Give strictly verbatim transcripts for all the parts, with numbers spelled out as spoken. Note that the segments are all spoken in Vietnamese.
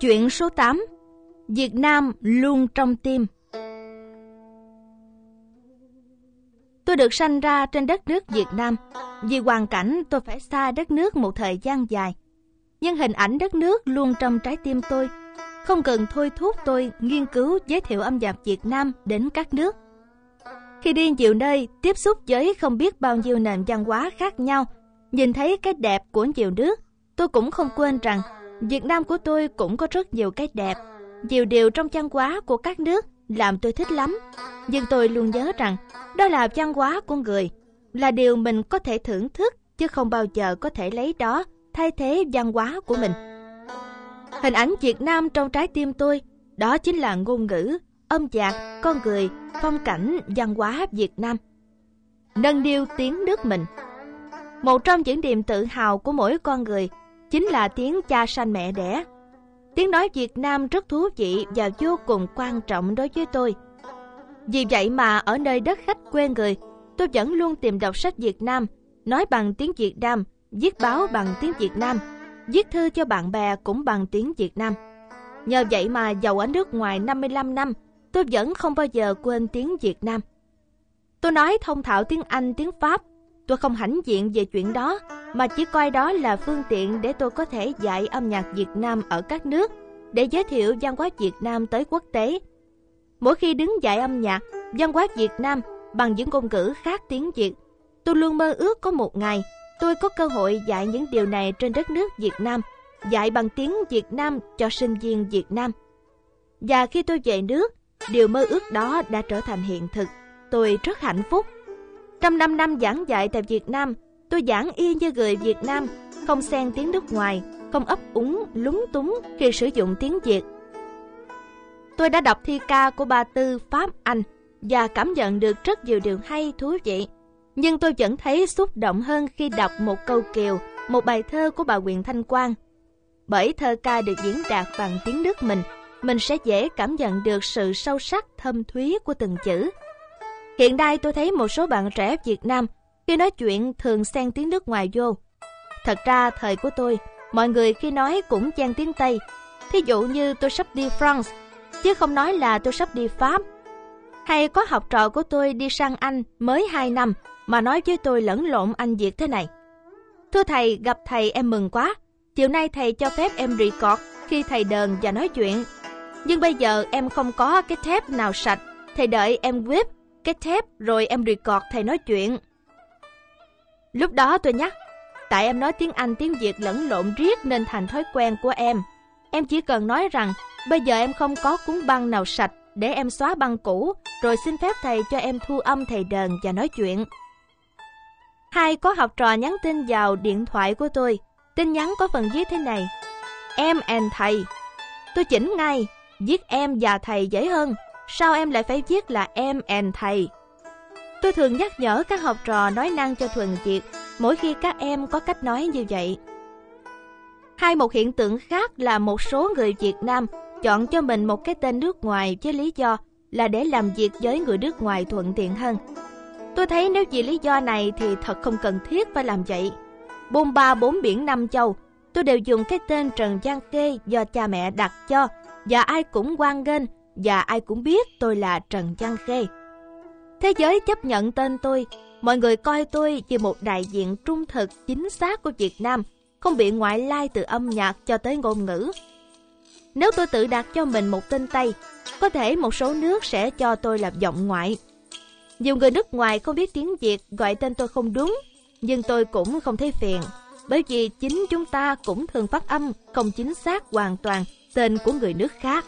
Chuyện số tám. Việt Nam luôn trong tim. Tôi được sanh ra trên đất nước Việt Nam. Vì hoàn cảnh tôi phải xa đất nước một thời gian dài. Nhưng hình ảnh đất nước luôn trong trái tim tôi, không cần thôi thúc tôi nghiên cứu giới thiệu âm nhạc Việt Nam đến các nước. Khi đi nhiều nơi, tiếp xúc với không biết bao nhiêu nền văn hóa khác nhau, nhìn thấy cái đẹp của nhiều nước, tôi cũng không quên rằng Việt Nam của tôi cũng có rất nhiều cái đẹp. Nhiều điều trong văn hóa của các nước làm tôi thích lắm. Nhưng tôi luôn nhớ rằng đó là văn hóa của người, là điều mình có thể thưởng thức, chứ không bao giờ có thể lấy đó thay thế văn hóa của mình. Hình ảnh Việt Nam trong trái tim tôi, đó chính là ngôn ngữ, âm nhạc, con người, phong cảnh, văn hóa Việt Nam. Nâng niu tiếng nước mình. Một trong những niềm tự hào của mỗi con người chính là tiếng cha sanh mẹ đẻ. Tiếng nói Việt Nam rất thú vị và vô cùng quan trọng đối với tôi. Vì vậy mà ở nơi đất khách quê người, tôi vẫn luôn tìm đọc sách Việt Nam, nói bằng tiếng Việt Nam, viết báo bằng tiếng Việt Nam, viết thư cho bạn bè cũng bằng tiếng Việt Nam. Nhờ vậy mà dầu ở nước ngoài năm mươi lăm năm, tôi vẫn không bao giờ quên tiếng Việt Nam. Tôi nói thông thạo tiếng Anh, tiếng Pháp. Tôi không hãnh diện về chuyện đó, mà chỉ coi đó là phương tiện để tôi có thể dạy âm nhạc Việt Nam ở các nước, để giới thiệu văn hóa Việt Nam tới quốc tế. Mỗi khi đứng dạy âm nhạc, văn hóa Việt Nam bằng những ngôn ngữ khác tiếng Việt, tôi luôn mơ ước có một ngày tôi có cơ hội dạy những điều này trên đất nước Việt Nam, dạy bằng tiếng Việt Nam cho sinh viên Việt Nam. Và khi tôi về nước, điều mơ ước đó đã trở thành hiện thực. Tôi rất hạnh phúc. Trong năm năm giảng dạy tại Việt Nam, tôi giảng y như người Việt Nam, không xen tiếng nước ngoài, không ấp úng, lúng túng khi sử dụng tiếng Việt. Tôi đã đọc thi ca của Ba Tư, Pháp, Anh và cảm nhận được rất nhiều điều hay, thú vị. Nhưng tôi vẫn thấy xúc động hơn khi đọc một câu kiều, một bài thơ của bà Nguyễn Thanh Quang. Bởi thơ ca được diễn đạt bằng tiếng nước mình, mình sẽ dễ cảm nhận được sự sâu sắc, thâm thúy của từng chữ. Hiện nay tôi thấy một số bạn trẻ Việt Nam khi nói chuyện thường xen tiếng nước ngoài vô. Thật ra thời của tôi, mọi người khi nói cũng chen tiếng Tây. Thí dụ như tôi sắp đi France, chứ không nói là tôi sắp đi Pháp. Hay có học trò của tôi đi sang Anh mới hai năm mà nói với tôi lẫn lộn Anh Việt thế này: Thưa thầy, gặp thầy em mừng quá. Chiều nay thầy cho phép em record khi thầy đờn và nói chuyện. Nhưng bây giờ em không có cái thép nào sạch. Thầy đợi em whip cái thép rồi em record thầy nói chuyện. Lúc đó tôi nhắc, tại em nói tiếng Anh tiếng Việt lẫn lộn riết nên thành thói quen của em. Em chỉ cần nói rằng bây giờ em không có cuốn băng nào sạch để em xóa băng cũ, rồi xin phép thầy cho em thu âm thầy đờn và nói chuyện. Hai có học trò nhắn tin vào điện thoại của tôi. Tin nhắn có phần viết thế này: Em and thầy. Tôi chỉnh ngay, viết em và thầy dễ hơn. Sao em lại phải viết là em and thầy? Tôi thường nhắc nhở các học trò nói năng cho thuần Việt mỗi khi các em có cách nói như vậy. Hai một hiện tượng khác là một số người Việt Nam chọn cho mình một cái tên nước ngoài với lý do là để làm việc với người nước ngoài thuận tiện hơn. Tôi thấy nếu vì lý do này thì thật không cần thiết phải làm vậy. Bôn ba bốn biển năm châu, tôi đều dùng cái tên Trần Văn Khê do cha mẹ đặt cho, và ai cũng hoan nghênh và ai cũng biết tôi là Trần Văn Khê. Thế giới chấp nhận tên tôi, mọi người coi tôi như một đại diện trung thực chính xác của Việt Nam, không bị ngoại lai từ âm nhạc cho tới ngôn ngữ. Nếu tôi tự đặt cho mình một tên Tây, có thể một số nước sẽ cho tôi là giọng ngoại. Nhiều người nước ngoài không biết tiếng Việt gọi tên tôi không đúng, nhưng tôi cũng không thấy phiền, bởi vì chính chúng ta cũng thường phát âm không chính xác hoàn toàn tên của người nước khác.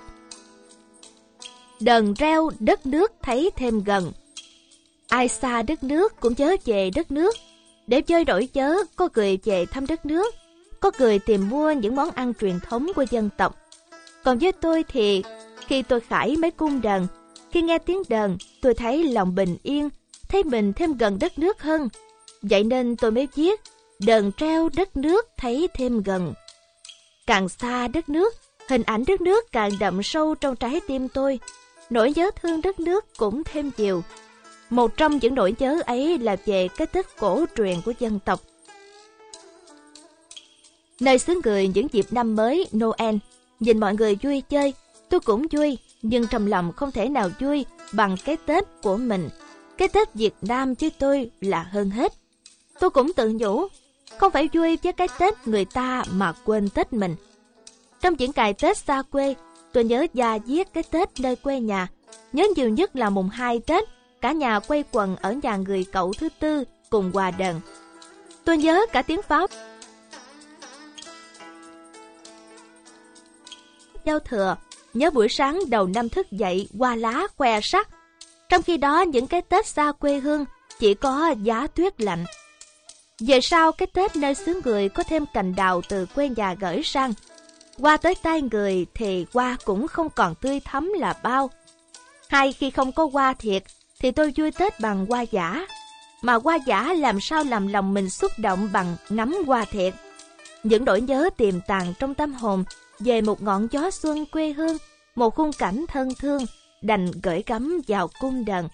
Đờn reo đất nước thấy thêm gần. Ai xa đất nước cũng chớ về đất nước. Để chơi đổi chớ, có người về thăm đất nước, có người tìm mua những món ăn truyền thống của dân tộc. Còn với tôi thì khi tôi khải mấy cung đờn, khi nghe tiếng đờn, tôi thấy lòng bình yên, thấy mình thêm gần đất nước hơn. Vậy nên tôi mới viết đờn reo đất nước thấy thêm gần. Càng xa đất nước, hình ảnh đất nước càng đậm sâu trong trái tim tôi. Nỗi nhớ thương đất nước cũng thêm nhiều. Một trong những nỗi nhớ ấy là về cái Tết cổ truyền của dân tộc. Nơi xứ người những dịp năm mới Noel, Nhìn mọi người vui chơi, tôi cũng vui, nhưng trong lòng không thể nào vui bằng cái Tết của mình. Cái Tết Việt Nam chứ tôi là hơn hết. Tôi cũng tự nhủ, không phải vui với cái Tết người ta mà quên Tết mình. Trong những ngày Tết xa quê, tôi nhớ da diết cái Tết nơi quê nhà. Nhớ nhiều nhất là mùng hai Tết, cả nhà quây quần ở nhà người cậu thứ tư cùng hòa đờn. Tôi nhớ cả tiếng pháo giao thừa, nhớ buổi sáng đầu năm thức dậy hoa lá khoe sắc. Trong khi đó những cái Tết xa quê hương chỉ có giá tuyết lạnh. Về sau cái Tết nơi xứ người có thêm cành đào từ quê nhà gửi sang. Qua tới tay người thì hoa cũng không còn tươi thắm là bao. Hay khi không có hoa thiệt thì tôi vui Tết bằng hoa giả. Mà hoa giả làm sao làm lòng mình xúc động bằng ngắm hoa thiệt. Những nỗi nhớ tiềm tàng trong tâm hồn về một ngọn gió xuân quê hương, một khung cảnh thân thương, đành gửi gắm vào cung đờn.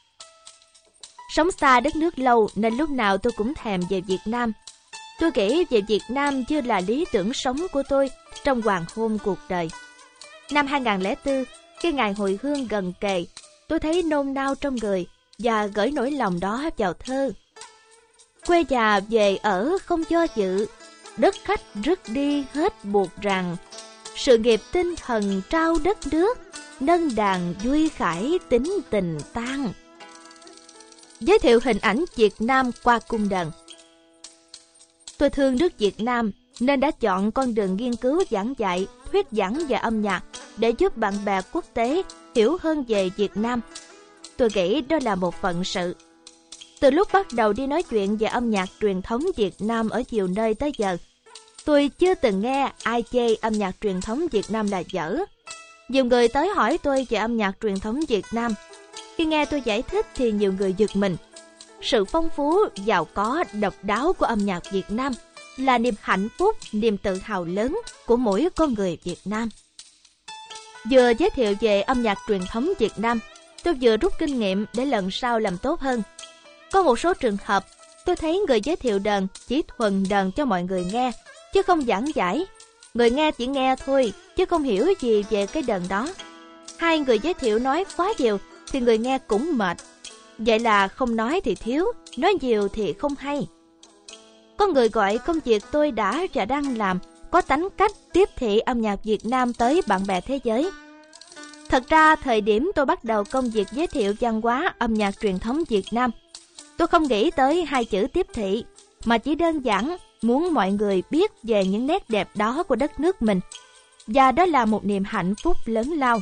Sống xa đất nước lâu nên lúc nào tôi cũng thèm về Việt Nam. Tôi nghĩ về Việt Nam như là lý tưởng sống của tôi trong hoàng hôn cuộc đời. Năm hai không không bốn, khi ngày hồi hương gần kề, tôi thấy nôn nao trong người và gửi nỗi lòng đó vào thơ. Quê nhà về ở không do dự, đất khách rước đi hết buộc rằng, sự nghiệp tinh thần trao đất nước, nâng đàn vui khải tính tình tan. Giới thiệu hình ảnh Việt Nam qua cung đờn. Tôi thương nước Việt Nam nên đã chọn con đường nghiên cứu giảng dạy, thuyết giảng về âm nhạc để giúp bạn bè quốc tế hiểu hơn về Việt Nam. Tôi nghĩ đó là một phận sự. Từ lúc bắt đầu đi nói chuyện về âm nhạc truyền thống Việt Nam ở nhiều nơi tới giờ, tôi chưa từng nghe ai chê âm nhạc truyền thống Việt Nam là dở. Nhiều người tới hỏi tôi về âm nhạc truyền thống Việt Nam. Khi nghe tôi giải thích thì nhiều người giật mình. Sự phong phú, giàu có, độc đáo của âm nhạc Việt Nam là niềm hạnh phúc, niềm tự hào lớn của mỗi con người Việt Nam. Vừa giới thiệu về âm nhạc truyền thống Việt Nam, tôi vừa rút kinh nghiệm để lần sau làm tốt hơn. Có một số trường hợp, tôi thấy người giới thiệu đờn chỉ thuần đờn cho mọi người nghe, chứ không giảng giải. Người nghe chỉ nghe thôi, chứ không hiểu gì về cái đờn đó. Hai người giới thiệu nói quá nhiều thì người nghe cũng mệt. Vậy là không nói thì thiếu, nói nhiều thì không hay. Có người gọi công việc tôi đã và đang làm có tánh cách tiếp thị âm nhạc Việt Nam tới bạn bè thế giới. Thật ra, thời điểm tôi bắt đầu công việc giới thiệu văn hóa âm nhạc truyền thống Việt Nam, tôi không nghĩ tới hai chữ tiếp thị, mà chỉ đơn giản muốn mọi người biết về những nét đẹp đó của đất nước mình. Và đó là một niềm hạnh phúc lớn lao.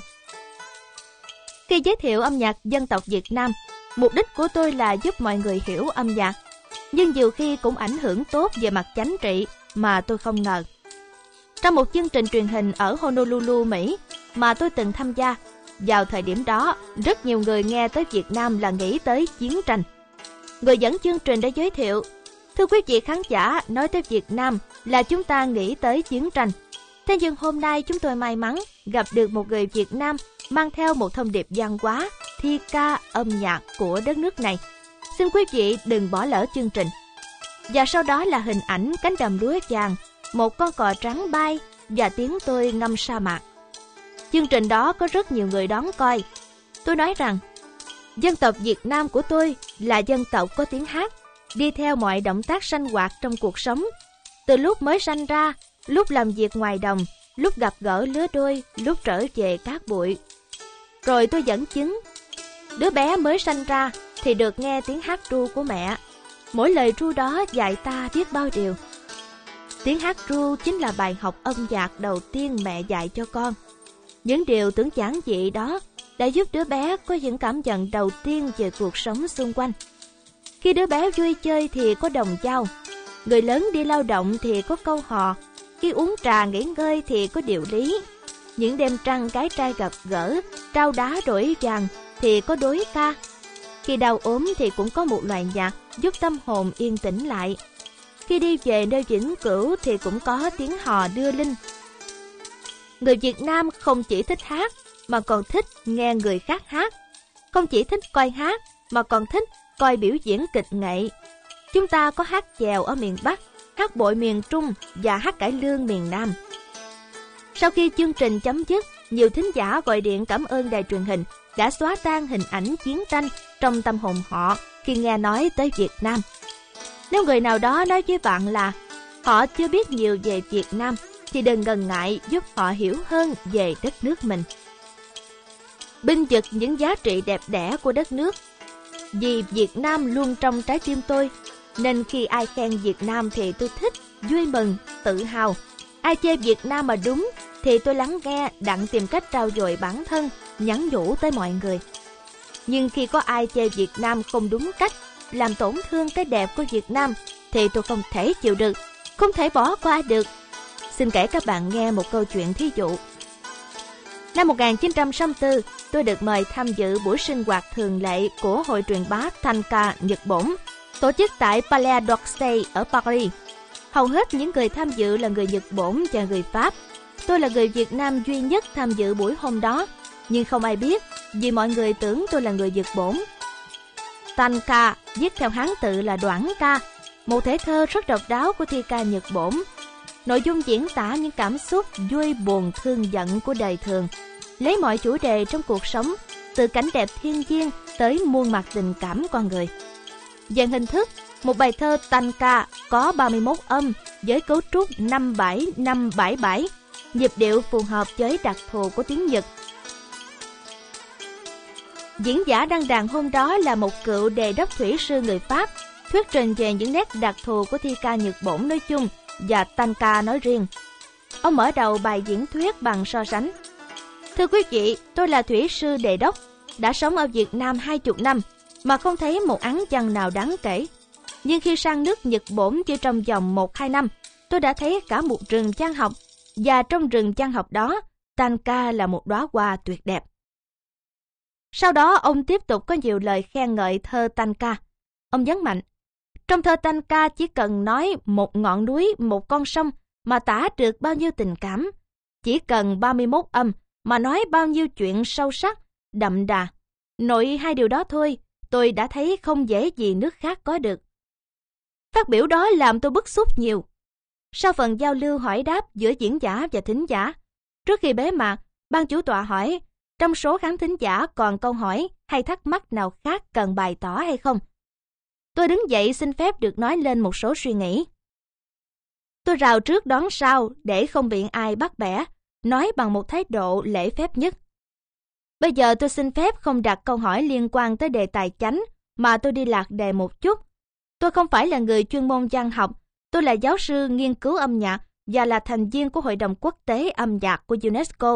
Khi giới thiệu âm nhạc dân tộc Việt Nam, mục đích của tôi là giúp mọi người hiểu âm nhạc, nhưng nhiều khi cũng ảnh hưởng tốt về mặt chính trị mà tôi không ngờ. Trong một chương trình truyền hình ở Honolulu, Mỹ mà tôi từng tham gia, vào thời điểm đó, rất nhiều người nghe tới Việt Nam là nghĩ tới chiến tranh. Người dẫn chương trình đã giới thiệu, thưa quý vị khán giả, nói tới Việt Nam là chúng ta nghĩ tới chiến tranh. Thế nhưng hôm nay chúng tôi may mắn gặp được một người Việt Nam mang theo một thông điệp văn hóa, thi ca, âm nhạc của đất nước này. Xin quý vị đừng bỏ lỡ chương trình. Và sau đó là hình ảnh cánh đồng lúa vàng, một con cò trắng bay và tiếng tôi ngâm sa mạc. Chương trình đó có rất nhiều người đón coi. Tôi nói rằng, dân tộc Việt Nam của tôi là dân tộc có tiếng hát, đi theo mọi động tác sanh hoạt trong cuộc sống. Từ lúc mới sanh ra, lúc làm việc ngoài đồng, lúc gặp gỡ lứa đôi, lúc trở về cát bụi. Rồi tôi dẫn chứng, đứa bé mới sanh ra thì được nghe tiếng hát ru của mẹ. Mỗi lời ru đó dạy ta biết bao điều. Tiếng hát ru chính là bài học âm nhạc đầu tiên mẹ dạy cho con. Những điều tưởng giản dị đó đã giúp đứa bé có những cảm nhận đầu tiên về cuộc sống xung quanh. Khi đứa bé vui chơi thì có đồng dao, người lớn đi lao động thì có câu hò, khi uống trà nghỉ ngơi thì có điều lý. Những đêm trăng cái trai gặp gỡ, trao đá đổi vàng thì có đối ca. Khi đau ốm thì cũng có một loại nhạc giúp tâm hồn yên tĩnh lại. Khi đi về nơi vĩnh cửu thì cũng có tiếng hò đưa linh. Người Việt Nam không chỉ thích hát mà còn thích nghe người khác hát. Không chỉ thích coi hát mà còn thích coi biểu diễn kịch nghệ. Chúng ta có hát chèo ở miền Bắc, hát bội miền Trung và hát cải lương miền Nam. Sau khi chương trình chấm dứt, nhiều thính giả gọi điện cảm ơn đài truyền hình đã xóa tan hình ảnh chiến tranh trong tâm hồn họ khi nghe nói tới Việt Nam. Nếu người nào đó nói với bạn là họ chưa biết nhiều về Việt Nam, thì đừng ngần ngại giúp họ hiểu hơn về đất nước mình. Binh vực những giá trị đẹp đẽ của đất nước. Vì Việt Nam luôn trong trái tim tôi, nên khi ai khen Việt Nam thì tôi thích, vui mừng, tự hào. Ai chê Việt Nam mà đúng thì tôi lắng nghe, đặng tìm cách trau dồi bản thân, nhắn nhủ tới mọi người. Nhưng khi có ai chê Việt Nam không đúng cách, làm tổn thương cái đẹp của Việt Nam, thì tôi không thể chịu được, không thể bỏ qua được. Xin kể các bạn nghe một câu chuyện thí dụ. Năm một nghìn chín trăm sáu mươi tư, tôi được mời tham dự buổi sinh hoạt thường lệ của Hội truyền bá Tanka Nhật Bổn, tổ chức tại Palais d'Orsay ở Paris. Hầu hết những người tham dự là người Nhật Bổn và người Pháp. Tôi là người Việt Nam duy nhất tham dự buổi hôm đó, nhưng không ai biết vì mọi người tưởng tôi là người Nhật Bổn. Tanka viết theo Hán tự là Đoản ca, một thể thơ rất độc đáo của thi ca Nhật Bổn. Nội dung diễn tả những cảm xúc vui buồn thương giận của đời thường, lấy mọi chủ đề trong cuộc sống, từ cảnh đẹp thiên nhiên tới muôn mặt tình cảm con người. Về hình thức, một bài thơ tanka có ba mươi mốt âm với cấu trúc năm bảy năm bảy bảy, nhịp điệu phù hợp với đặc thù của tiếng Nhật. Diễn giả đăng đàn hôm đó là một cựu đề đốc thủy sư người Pháp, thuyết trình về những nét đặc thù của thi ca Nhật Bổn nói chung và tanka nói riêng. Ông mở đầu bài diễn thuyết bằng so sánh. Thưa quý vị, tôi là thủy sư đề đốc, đã sống ở Việt Nam hai mươi năm mà không thấy một áng văn nào đáng kể. Nhưng khi sang nước Nhật Bổn chỉ trong vòng một hai năm, tôi đã thấy cả một rừng văn học, và trong rừng văn học đó, tanka là một đóa hoa tuyệt đẹp. Sau đó ông tiếp tục có nhiều lời khen ngợi thơ tanka. Ông nhấn mạnh, trong thơ tanka chỉ cần nói một ngọn núi, một con sông mà tả được bao nhiêu tình cảm. Chỉ cần ba mươi mốt âm mà nói bao nhiêu chuyện sâu sắc, đậm đà. Nội hai điều đó thôi, tôi đã thấy không dễ gì nước khác có được. Phát biểu đó làm tôi bức xúc nhiều. Sau phần giao lưu hỏi đáp giữa diễn giả và thính giả, trước khi bế mạc, ban chủ tọa hỏi, trong số khán thính giả còn câu hỏi hay thắc mắc nào khác cần bày tỏ hay không? Tôi đứng dậy xin phép được nói lên một số suy nghĩ. Tôi rào trước đón sau để không bị ai bắt bẻ, nói bằng một thái độ lễ phép nhất. Bây giờ tôi xin phép không đặt câu hỏi liên quan tới đề tài chánh, mà tôi đi lạc đề một chút. Tôi không phải là người chuyên môn văn học, tôi là giáo sư nghiên cứu âm nhạc và là thành viên của Hội đồng Quốc tế âm nhạc của UNESCO.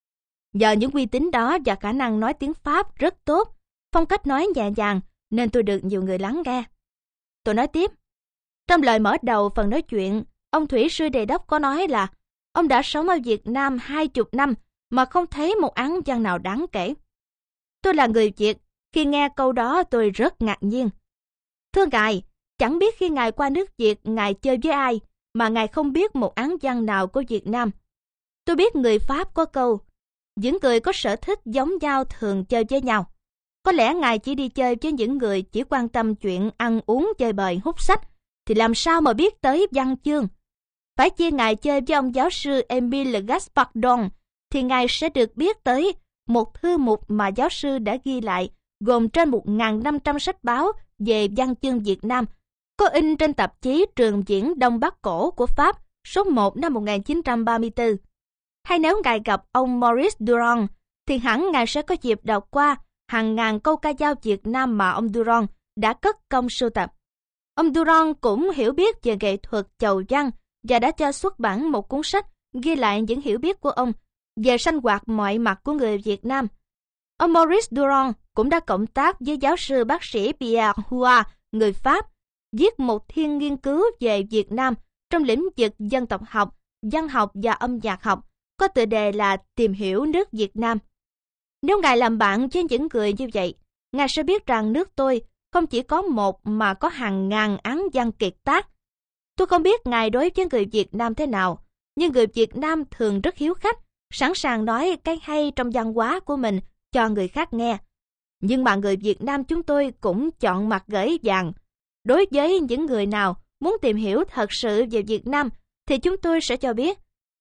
Nhờ những uy tín đó và khả năng nói tiếng Pháp rất tốt, phong cách nói nhẹ nhàng, nên tôi được nhiều người lắng nghe. Tôi nói tiếp. Trong lời mở đầu phần nói chuyện, ông thủy sư đề đốc có nói là ông đã sống ở Việt Nam hai mươi năm mà không thấy một áng văn nào đáng kể. Tôi là người Việt, khi nghe câu đó tôi rất ngạc nhiên. Thưa ngài, chẳng biết khi ngài qua nước Việt ngài chơi với ai mà ngài không biết một áng văn nào của Việt Nam. Tôi biết người Pháp có câu, những người có sở thích giống nhau thường chơi với nhau. Có lẽ ngài chỉ đi chơi với những người chỉ quan tâm chuyện ăn uống chơi bời hút sách, thì làm sao mà biết tới văn chương. Phải chi ngài chơi với ông giáo sư Émile Gaspardon, thì ngài sẽ được biết tới một thư mục mà giáo sư đã ghi lại, gồm trên một nghìn năm trăm sách báo về văn chương Việt Nam, có in trên tạp chí Trường Diễn Đông Bắc Cổ của Pháp số một năm một nghìn chín trăm ba mươi tư. Hay nếu ngài gặp ông Maurice Durand, thì hẳn ngài sẽ có dịp đọc qua hàng ngàn câu ca dao Việt Nam mà ông Durand đã cất công sưu tập. Ông Durand cũng hiểu biết về nghệ thuật chầu văn và đã cho xuất bản một cuốn sách ghi lại những hiểu biết của ông về sinh hoạt mọi mặt của người Việt Nam. Ông Maurice Durand cũng đã cộng tác với giáo sư bác sĩ Pierre Hua, người Pháp, viết một thiên nghiên cứu về Việt Nam trong lĩnh vực dân tộc học, văn học và âm nhạc học, có tựa đề là Tìm hiểu nước Việt Nam. Nếu ngài làm bạn với những người như vậy, ngài sẽ biết rằng nước tôi không chỉ có một mà có hàng ngàn án văn kiệt tác. Tôi không biết ngài đối với người Việt Nam thế nào, nhưng người Việt Nam thường rất hiếu khách, sẵn sàng nói cái hay trong văn hóa của mình cho người khác nghe. Nhưng mà người Việt Nam chúng tôi cũng chọn mặt gởi vàng. Đối với những người nào muốn tìm hiểu thật sự về Việt Nam, thì chúng tôi sẽ cho biết,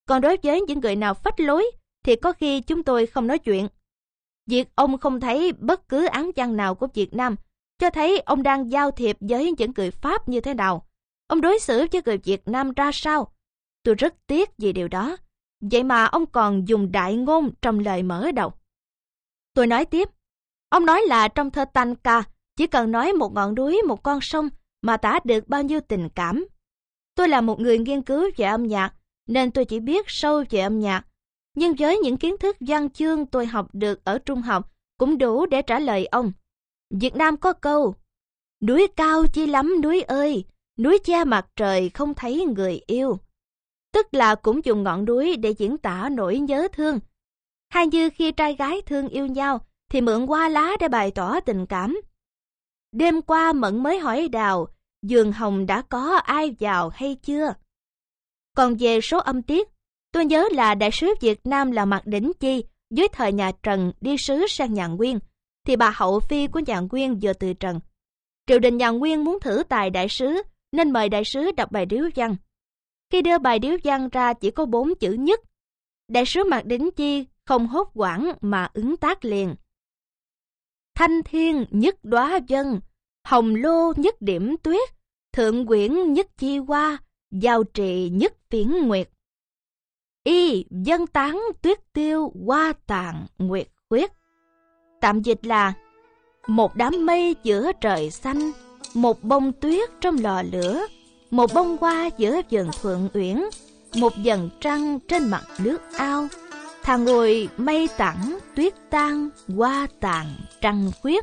Còn đối với những người nào phách lối thì có khi chúng tôi không nói chuyện. Việc ông không thấy bất cứ án văn nào của Việt Nam cho thấy ông đang giao thiệp với những người Pháp như thế nào. Ông đối xử với người Việt Nam ra sao? Tôi rất tiếc vì điều đó. Vậy mà ông còn dùng đại ngôn trong lời mở đầu. Tôi nói tiếp. Ông nói là trong thơ Tanh Ca chỉ cần nói một ngọn núi, một con sông mà tả được bao nhiêu tình cảm. Tôi là một người nghiên cứu về âm nhạc nên tôi chỉ biết sâu về âm nhạc. Nhưng với những kiến thức văn chương tôi học được ở trung học cũng đủ để trả lời ông. Việt Nam có câu, núi cao chi lắm núi ơi, núi che mặt trời không thấy người yêu. Tức là cũng dùng ngọn núi để diễn tả nỗi nhớ thương. Hay như khi trai gái thương yêu nhau thì mượn hoa lá để bày tỏ tình cảm. Đêm qua Mận mới hỏi Đào, giường hồng đã có ai vào hay chưa? Còn về số âm tiết, tôi nhớ là đại sứ Việt Nam là Mạc Đỉnh Chi dưới thời nhà Trần đi sứ sang nhà Nguyên, thì bà hậu phi của nhà Nguyên vừa từ trần. Triều đình nhà Nguyên muốn thử tài đại sứ nên mời đại sứ đọc bài điếu văn. Khi đưa bài điếu văn ra chỉ có bốn chữ nhất. Đại sứ Mạc Đỉnh Chi không hốt hoảng mà ứng tác liền. Thanh thiên nhất đóa vân, hồng lô nhất điểm tuyết, thượng quyển nhất chi hoa, giao trì nhất phiến nguyệt. Y dân tán tuyết tiêu hoa tàn nguyệt khuyết. Tạm dịch là một đám mây giữa trời xanh, một bông tuyết trong lò lửa, một bông hoa giữa vườn Thuận Uyển, một dần trăng trên mặt nước ao. Thà ngồi mây tẳng tuyết tan, hoa tàn trăng khuyết.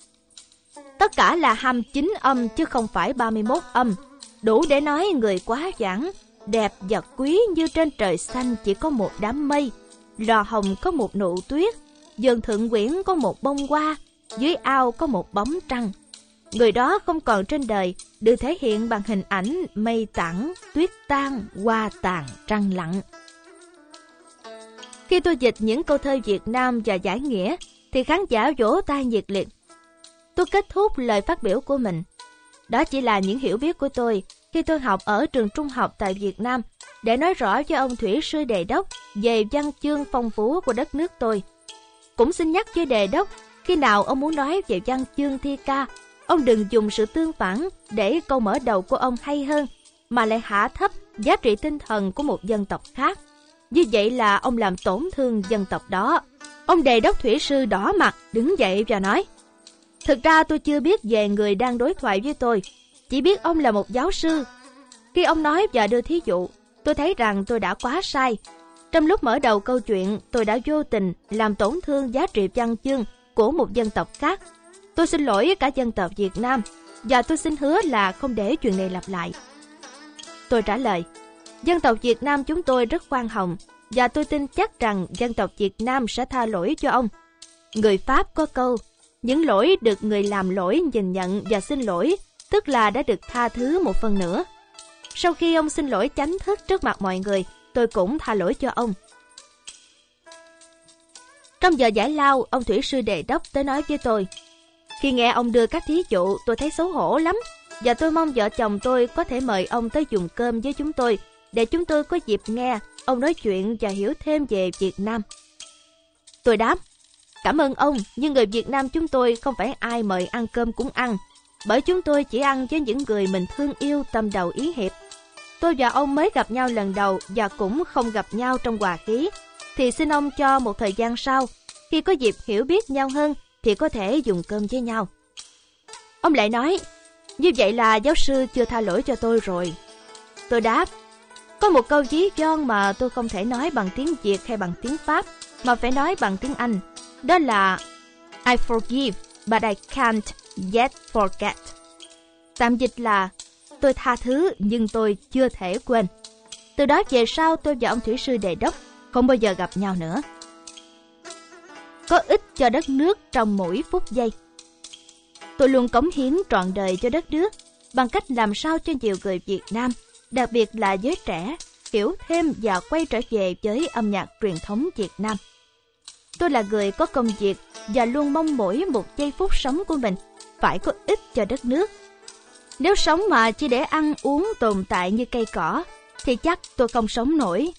Tất cả là hai mươi chín âm chứ không phải ba mươi mốt âm, đủ để nói người quá giản. Đẹp và quý như trên trời xanh chỉ có một đám mây, lò hồng có một nụ tuyết, vườn Thượng Quyển có một bông hoa, dưới ao có một bóng trăng. Người đó không còn trên đời, được thể hiện bằng hình ảnh mây tản, tuyết tan, hoa tàn, trăng lặng. Khi tôi dịch những câu thơ Việt Nam và giải nghĩa, thì khán giả vỗ tay nhiệt liệt. Tôi kết thúc lời phát biểu của mình. Đó chỉ là những hiểu biết của tôi khi tôi học ở trường trung học tại Việt Nam để nói rõ cho ông thủy sư đề đốc về văn chương phong phú của đất nước tôi. Cũng xin nhắc với đề đốc, khi nào ông muốn nói về văn chương thi ca, ông đừng dùng sự tương phản để câu mở đầu của ông hay hơn, mà lại hạ thấp giá trị tinh thần của một dân tộc khác. Như vậy là ông làm tổn thương dân tộc đó. Ông đề đốc thủy sư đỏ mặt, đứng dậy và nói: Thực ra tôi chưa biết về người đang đối thoại với tôi, chỉ biết ông là một giáo sư. Khi ông nói và đưa thí dụ, tôi thấy rằng tôi đã quá sai. Trong lúc mở đầu câu chuyện, tôi đã vô tình làm tổn thương giá trị văn chương của một dân tộc khác. Tôi xin lỗi cả dân tộc Việt Nam, và tôi xin hứa là không để chuyện này lặp lại. Tôi trả lời: Dân tộc Việt Nam chúng tôi rất khoan hồng, và tôi tin chắc rằng dân tộc Việt Nam sẽ tha lỗi cho ông. Người Pháp có câu, những lỗi được người làm lỗi nhìn nhận và xin lỗi, tức là đã được tha thứ một phần nữa. Sau khi ông xin lỗi chánh thức trước mặt mọi người, tôi cũng tha lỗi cho ông. Trong giờ giải lao, ông thủy sư đề đốc tới nói với tôi: Khi nghe ông đưa các thí dụ, tôi thấy xấu hổ lắm, và tôi mong vợ chồng tôi có thể mời ông tới dùng cơm với chúng tôi, để chúng tôi có dịp nghe ông nói chuyện và hiểu thêm về Việt Nam. Tôi đáp: Cảm ơn ông, nhưng người Việt Nam chúng tôi không phải ai mời ăn cơm cũng ăn, bởi chúng tôi chỉ ăn với những người mình thương yêu tâm đầu ý hiệp. Tôi và ông mới gặp nhau lần đầu và cũng không gặp nhau trong hòa khí, thì xin ông cho một thời gian sau, khi có dịp hiểu biết nhau hơn thì có thể dùng cơm với nhau. Ông lại nói: Như vậy là giáo sư chưa tha lỗi cho tôi rồi. Tôi đáp: Có một câu ví von mà tôi không thể nói bằng tiếng Việt hay bằng tiếng Pháp, mà phải nói bằng tiếng Anh. Đó là I forgive, but I can't yet forget. Tạm dịch là tôi tha thứ nhưng tôi chưa thể quên. Từ đó về sau, tôi và ông thủy sư đề đốc không bao giờ gặp nhau nữa. Có ích cho đất nước trong mỗi phút giây. Tôi luôn cống hiến trọn đời cho đất nước bằng cách làm sao cho nhiều người Việt Nam, đặc biệt là giới trẻ, hiểu thêm và quay trở về với âm nhạc truyền thống Việt Nam. Tôi là người có công việc và luôn mong mỗi một giây phút sống của mình phải có ích cho đất nước. Nếu sống mà chỉ để ăn uống tồn tại như cây cỏ, thì chắc tôi không sống nổi.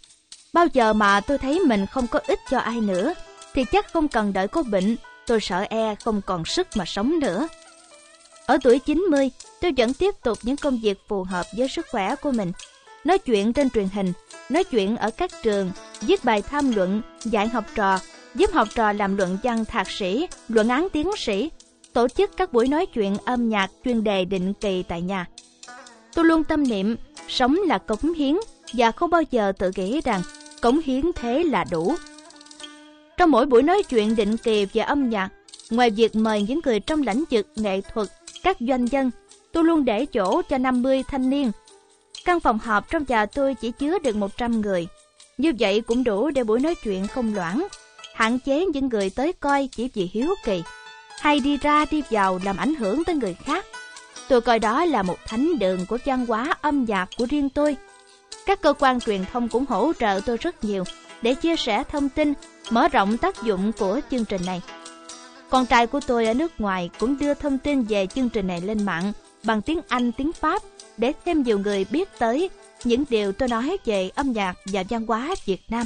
Bao giờ mà tôi thấy mình không có ích cho ai nữa, thì chắc không cần đợi có bệnh, tôi sợ e không còn sức mà sống nữa. Ở tuổi chín mươi, tôi vẫn tiếp tục những công việc phù hợp với sức khỏe của mình. Nói chuyện trên truyền hình, nói chuyện ở các trường, viết bài tham luận, dạy học trò, giúp học trò làm luận văn thạc sĩ, luận án tiến sĩ, tổ chức các buổi nói chuyện âm nhạc chuyên đề định kỳ tại nhà. Tôi luôn tâm niệm, sống là cống hiến và không bao giờ tự nghĩ rằng cống hiến thế là đủ. Trong mỗi buổi nói chuyện định kỳ về âm nhạc, ngoài việc mời những người trong lĩnh vực nghệ thuật, các doanh nhân, tôi luôn để chỗ cho năm mươi thanh niên. Căn phòng họp trong nhà tôi chỉ chứa được một trăm người. Như vậy cũng đủ để buổi nói chuyện không loãng, hạn chế những người tới coi chỉ vì hiếu kỳ, hay đi ra đi vào làm ảnh hưởng tới người khác. Tôi coi đó là một thánh đường của văn hóa âm nhạc của riêng tôi. Các cơ quan truyền thông cũng hỗ trợ tôi rất nhiều để chia sẻ thông tin, mở rộng tác dụng của chương trình này. Con trai của tôi ở nước ngoài cũng đưa thông tin về chương trình này lên mạng bằng tiếng Anh, tiếng Pháp để thêm nhiều người biết tới những điều tôi nói về âm nhạc và văn hóa Việt Nam.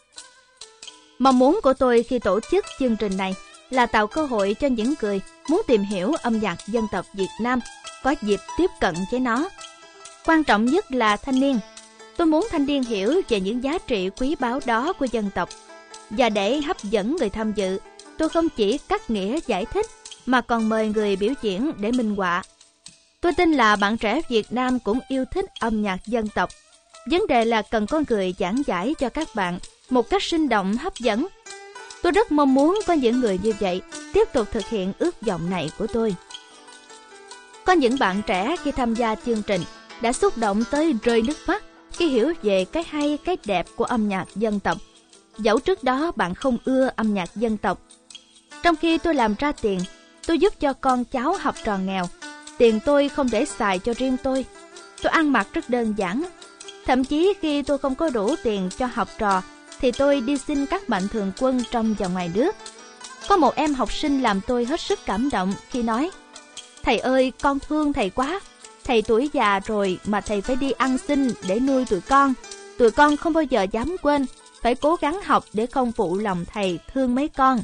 Mong muốn của tôi khi tổ chức chương trình này là tạo cơ hội cho những người muốn tìm hiểu âm nhạc dân tộc Việt Nam có dịp tiếp cận với nó. Quan trọng nhất là thanh niên. Tôi muốn thanh niên hiểu về những giá trị quý báu đó của dân tộc. Và để hấp dẫn người tham dự, tôi không chỉ cắt nghĩa giải thích mà còn mời người biểu diễn để minh họa. Tôi tin là bạn trẻ Việt Nam cũng yêu thích âm nhạc dân tộc. Vấn đề là cần có người giảng giải cho các bạn một cách sinh động hấp dẫn. Tôi rất mong muốn có những người như vậy tiếp tục thực hiện ước vọng này của tôi. Có những bạn trẻ khi tham gia chương trình đã xúc động tới rơi nước mắt khi hiểu về cái hay, cái đẹp của âm nhạc dân tộc. Dẫu trước đó bạn không ưa âm nhạc dân tộc. Trong khi tôi làm ra tiền, tôi giúp cho con cháu học trò nghèo. Tiền tôi không để xài cho riêng tôi. Tôi ăn mặc rất đơn giản. Thậm chí khi tôi không có đủ tiền cho học trò, thì tôi đi xin các mạnh thường quân trong và ngoài nước. Có một em học sinh làm tôi hết sức cảm động khi nói: "Thầy ơi, con thương thầy quá. Thầy tuổi già rồi mà thầy phải đi ăn xin để nuôi tụi con. Tụi con không bao giờ dám quên, phải cố gắng học để không phụ lòng thầy thương mấy con."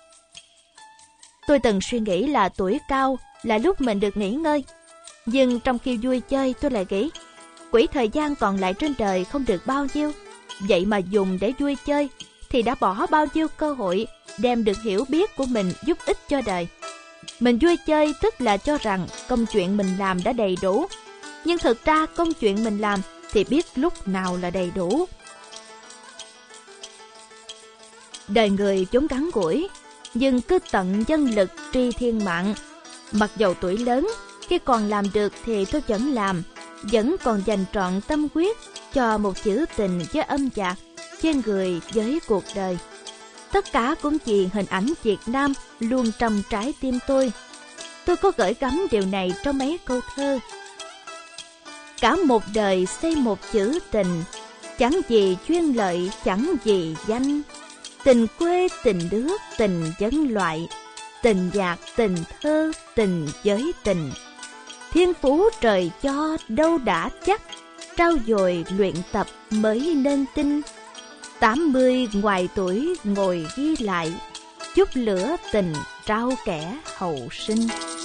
Tôi từng suy nghĩ là tuổi cao là lúc mình được nghỉ ngơi. Nhưng trong khi vui chơi tôi lại nghĩ, quỹ thời gian còn lại trên đời không được bao nhiêu. Vậy mà dùng để vui chơi thì đã bỏ bao nhiêu cơ hội đem được hiểu biết của mình giúp ích cho đời. Mình vui chơi tức là cho rằng công chuyện mình làm đã đầy đủ. Nhưng thực ra công chuyện mình làm thì biết lúc nào là đầy đủ. Đời người vốn ngắn ngủi, nhưng cứ tận dân lực tri thiên mạng. Mặc dầu tuổi lớn, khi còn làm được thì tôi vẫn làm, vẫn còn dành trọn tâm huyết cho một chữ tình với âm nhạc, với người, với cuộc đời. Tất cả cũng vì hình ảnh Việt Nam luôn trong trái tim tôi. Tôi có gửi gắm điều này trong mấy câu thơ. Cả một đời xây một chữ tình, chẳng gì chuyên lợi, chẳng gì danh. Tình quê, tình nước, tình dân loại, tình nhạc, tình thơ, tình giới tình. Thiên phú trời cho đâu đã chắc, trau dồi luyện tập mới nên tin. Tám mươi ngoài tuổi ngồi ghi lại, chút lửa tình trao kẻ hậu sinh.